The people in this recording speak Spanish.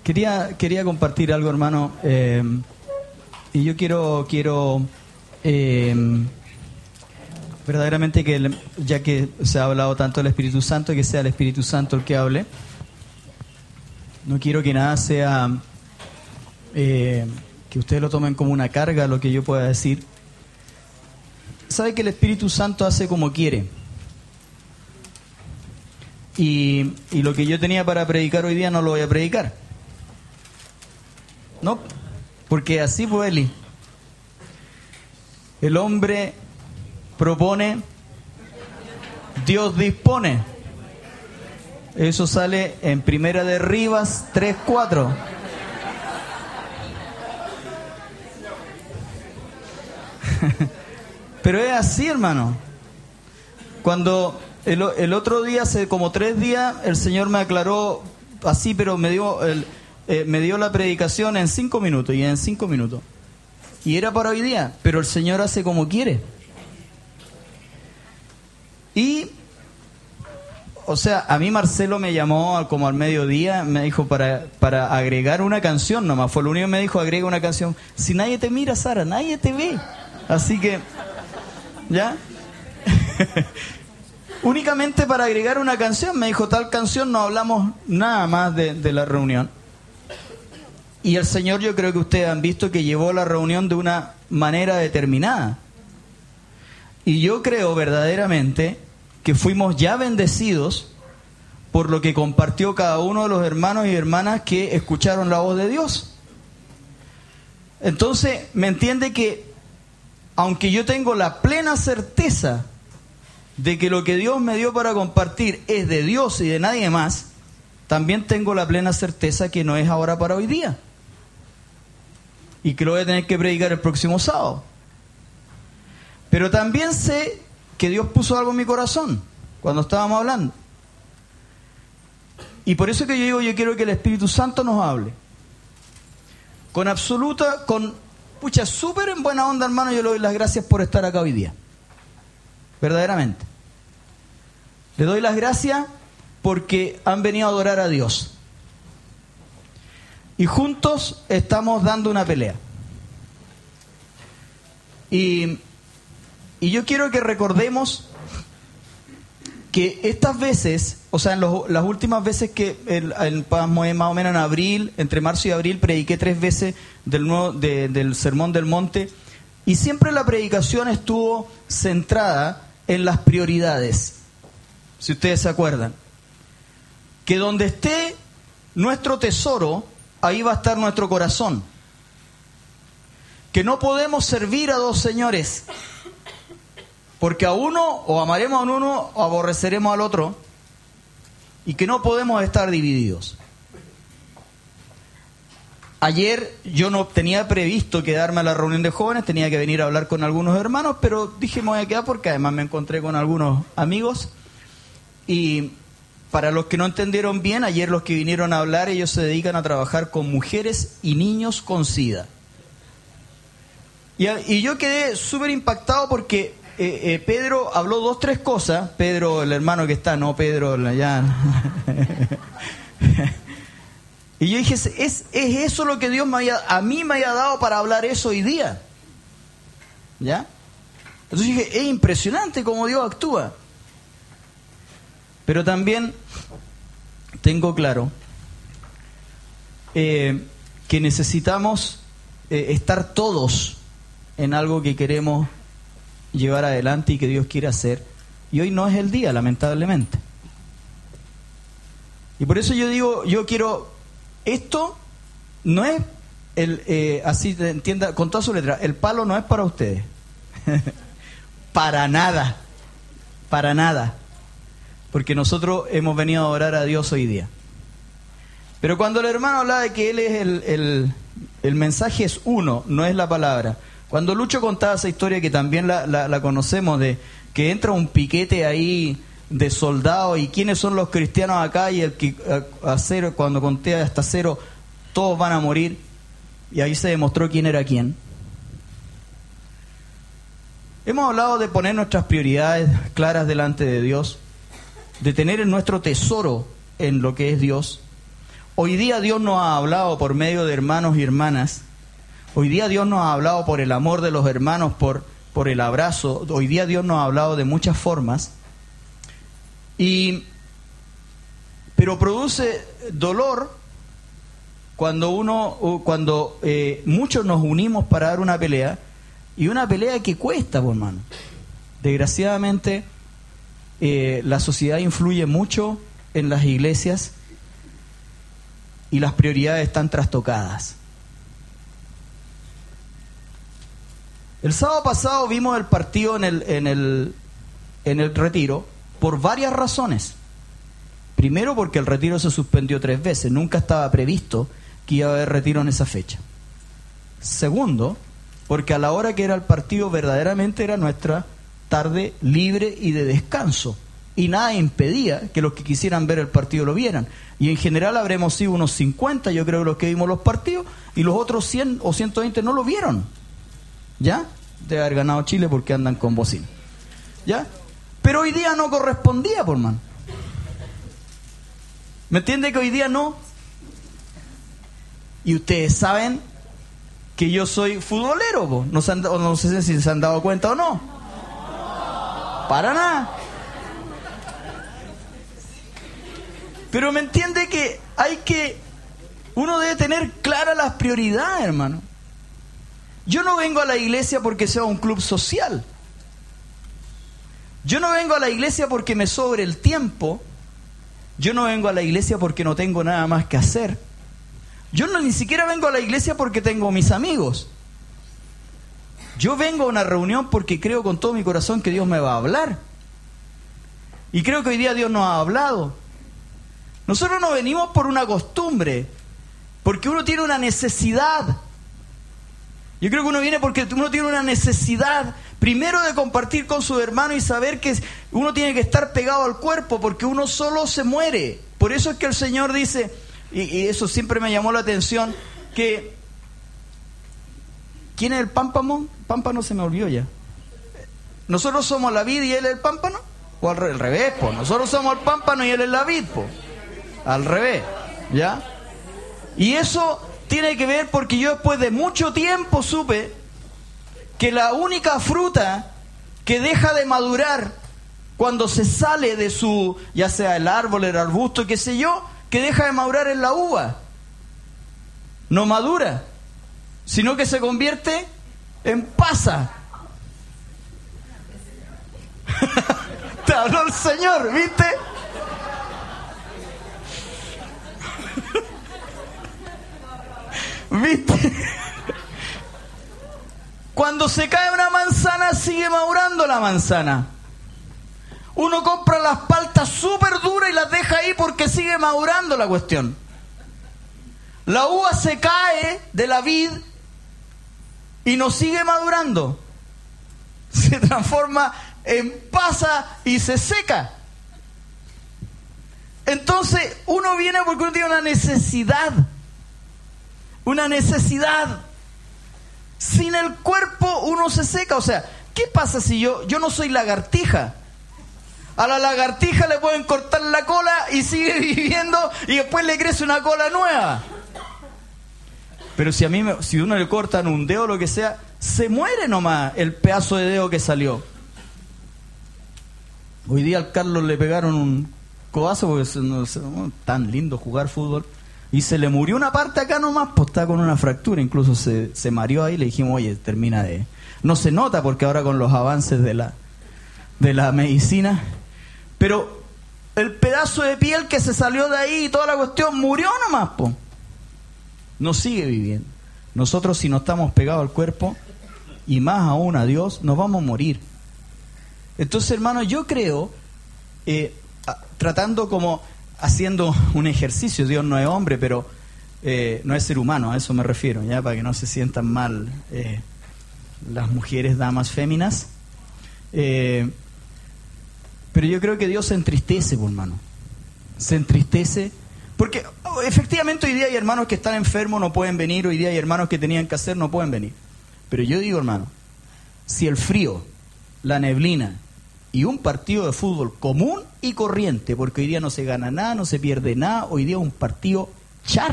Quería compartir algo, hermano, y yo quiero verdaderamente que, ya que se ha hablado tanto del Espíritu Santo, que sea el Espíritu Santo el que hable. No quiero que nada sea que ustedes lo tomen como una carga lo que yo pueda decir. Sabe que el Espíritu Santo hace como quiere. Y lo que yo tenía para predicar hoy día no lo voy a predicar. No, porque así fue Eli. El hombre propone, Dios dispone. Eso sale en Primera de Rivas 3:4. Pero es así, hermano. Cuando el otro día, hace como 3 días, el Señor me aclaró así, pero me dio la predicación en 5 minutos, y en 5 minutos. Y era para hoy día, pero el Señor hace como quiere. Y, o sea, a mí Marcelo me llamó como al mediodía, me dijo para agregar una canción nomás, fue lo único que me dijo, agrega una canción. Si nadie te mira, Sara, nadie te ve. Así que, ¿ya? Únicamente para agregar una canción, me dijo, tal canción, no hablamos nada más de la reunión. Y el Señor, yo creo que ustedes han visto que llevó la reunión de una manera determinada. Y yo creo verdaderamente que fuimos ya bendecidos por lo que compartió cada uno de los hermanos y hermanas que escucharon la voz de Dios. Entonces, me entiende que, aunque yo tengo la plena certeza de que lo que Dios me dio para compartir es de Dios y de nadie más, también tengo la plena certeza que no es ahora para hoy día. Y que lo voy a tener que predicar el próximo sábado. Pero también sé que Dios puso algo en mi corazón cuando estábamos hablando. Y por eso que yo digo, yo quiero que el Espíritu Santo nos hable. Súper en buena onda, hermano, yo le doy las gracias por estar acá hoy día. Verdaderamente. Le doy las gracias porque han venido a adorar a Dios. Y juntos estamos dando una pelea. Y yo quiero que recordemos que estas veces, o sea, en las últimas veces que más o menos en abril, entre marzo y abril, prediqué 3 veces del Sermón del Monte, y siempre la predicación estuvo centrada en las prioridades, si ustedes se acuerdan. Que donde esté nuestro tesoro, ahí va a estar nuestro corazón. Que no podemos servir a 2 señores, porque a uno o amaremos a uno o aborreceremos al otro, y que no podemos estar divididos. Ayer yo no tenía previsto quedarme a la reunión de jóvenes, tenía que venir a hablar con algunos hermanos, pero dije me voy a quedar porque además me encontré con algunos amigos. Y para los que no entendieron bien, ayer los que vinieron a hablar, ellos se dedican a trabajar con mujeres y niños con SIDA. Y yo quedé súper impactado porque Pedro habló 2, 3 cosas. Pedro, el hermano que está, no Pedro, ya. Y yo dije, ¿es eso lo que Dios a mí me haya dado para hablar eso hoy día? ¿Ya? Entonces dije, es impresionante cómo Dios actúa. Pero también tengo claro que necesitamos estar todos en algo que queremos llevar adelante y que Dios quiere hacer. Y hoy no es el día, lamentablemente. Y por eso yo digo, yo quiero... Esto no es, así te entienda, con toda su letra, el palo no es para ustedes. Para nada. Para nada. Porque nosotros hemos venido a adorar a Dios hoy día. Pero cuando el hermano habla de que él es el mensaje es uno, no es la palabra. Cuando Lucho contaba esa historia que también la conocemos, de que entra un piquete ahí de soldados y quiénes son los cristianos acá, y el que a 0, cuando conté hasta 0, todos van a morir, y ahí se demostró quién era quién. Hemos hablado de poner nuestras prioridades claras delante de Dios, de tener nuestro tesoro en lo que es Dios. Hoy día Dios nos ha hablado por medio de hermanos y hermanas. Hoy día Dios nos ha hablado por el amor de los hermanos, por el abrazo. Hoy día Dios nos ha hablado de muchas formas. Pero produce dolor cuando muchos nos unimos para dar una pelea, y una pelea que cuesta, pues, hermano. Desgraciadamente, la sociedad influye mucho en las iglesias y las prioridades están trastocadas. El sábado pasado vimos el partido en el retiro por varias razones. Primero, porque el retiro se suspendió 3 veces. Nunca estaba previsto que iba a haber retiro en esa fecha. Segundo, porque a la hora que era el partido verdaderamente era nuestra tarde libre y de descanso. Y nada impedía que los que quisieran ver el partido lo vieran. Y en general habremos sido unos 50, yo creo, los que vimos los partidos, y los otros 100 o 120 no lo vieron. ¿Ya? Debe haber ganado Chile porque andan con bocina. ¿Ya? Pero hoy día no correspondía, por mano. ¿Me entiende que hoy día no? Y ustedes saben que yo soy futbolero, po. No sé si se han dado cuenta o no. Para nada. Pero me entiende que uno debe tener claras las prioridades, hermano. Yo no vengo a la iglesia porque sea un club social. Yo no vengo a la iglesia porque me sobre el tiempo. Yo no vengo a la iglesia porque no tengo nada más que hacer. Yo ni siquiera vengo a la iglesia porque tengo mis amigos. Yo vengo a una reunión porque creo con todo mi corazón que Dios me va a hablar. Y creo que hoy día Dios nos ha hablado. Nosotros no venimos por una costumbre, porque uno tiene una necesidad. Yo creo que uno viene porque uno tiene una necesidad, primero, de compartir con su hermano y saber que uno tiene que estar pegado al cuerpo, porque uno solo se muere. Por eso es que el Señor dice, y eso siempre me llamó la atención, que ¿quién es el pámpano? Pámpano se me olvidó ya. ¿Nosotros somos la vid y Él es el pámpano? ¿O al revés, po? Nosotros somos el pámpano y Él es la vid, po. Al revés, ¿ya? Y eso tiene que ver porque yo después de mucho tiempo supe que la única fruta que deja de madurar cuando se sale de su, ya sea el árbol, el arbusto, qué sé yo, que deja de madurar es la uva. No madura, sino que se convierte en pasa. Te habló el Señor, ¿viste? ¿Viste? Cuando se cae una manzana, sigue madurando la manzana. Uno compra las paltas súper duras y las deja ahí porque sigue madurando la cuestión. La uva se cae de la vid y no sigue madurando. Se transforma en pasa y se seca. Entonces, uno viene porque uno tiene una necesidad. Una necesidad. Sin el cuerpo uno se seca. O sea, ¿qué pasa si yo no soy lagartija? A la lagartija le pueden cortar la cola y sigue viviendo y después le crece una cola nueva. Pero si uno le cortan un dedo o lo que sea, se muere nomás el pedazo de dedo que salió. Hoy día al Carlos le pegaron un codazo porque es tan lindo jugar fútbol. Y se le murió una parte acá nomás, pues está con una fractura, incluso se mareó ahí. Le dijimos, oye, termina de... No se nota porque ahora con los avances de la medicina, pero el pedazo de piel que se salió de ahí y toda la cuestión murió nomás, pues. No sigue viviendo. Nosotros, si no estamos pegados al cuerpo, y más aún a Dios, nos vamos a morir. Entonces, hermano, yo creo, tratando como... haciendo un ejercicio, Dios no es hombre, pero no es ser humano, a eso me refiero, ya, para que no se sientan mal las mujeres, damas, féminas. Pero yo creo que Dios se entristece, por hermano. Se entristece, porque efectivamente hoy día hay hermanos que están enfermos, no pueden venir, hoy día hay hermanos que tenían que hacer, no pueden venir. Pero yo digo, hermano, si el frío, la neblina y un partido de fútbol común y corriente, porque hoy día no se gana nada, no se pierde nada, hoy día es un partido charla.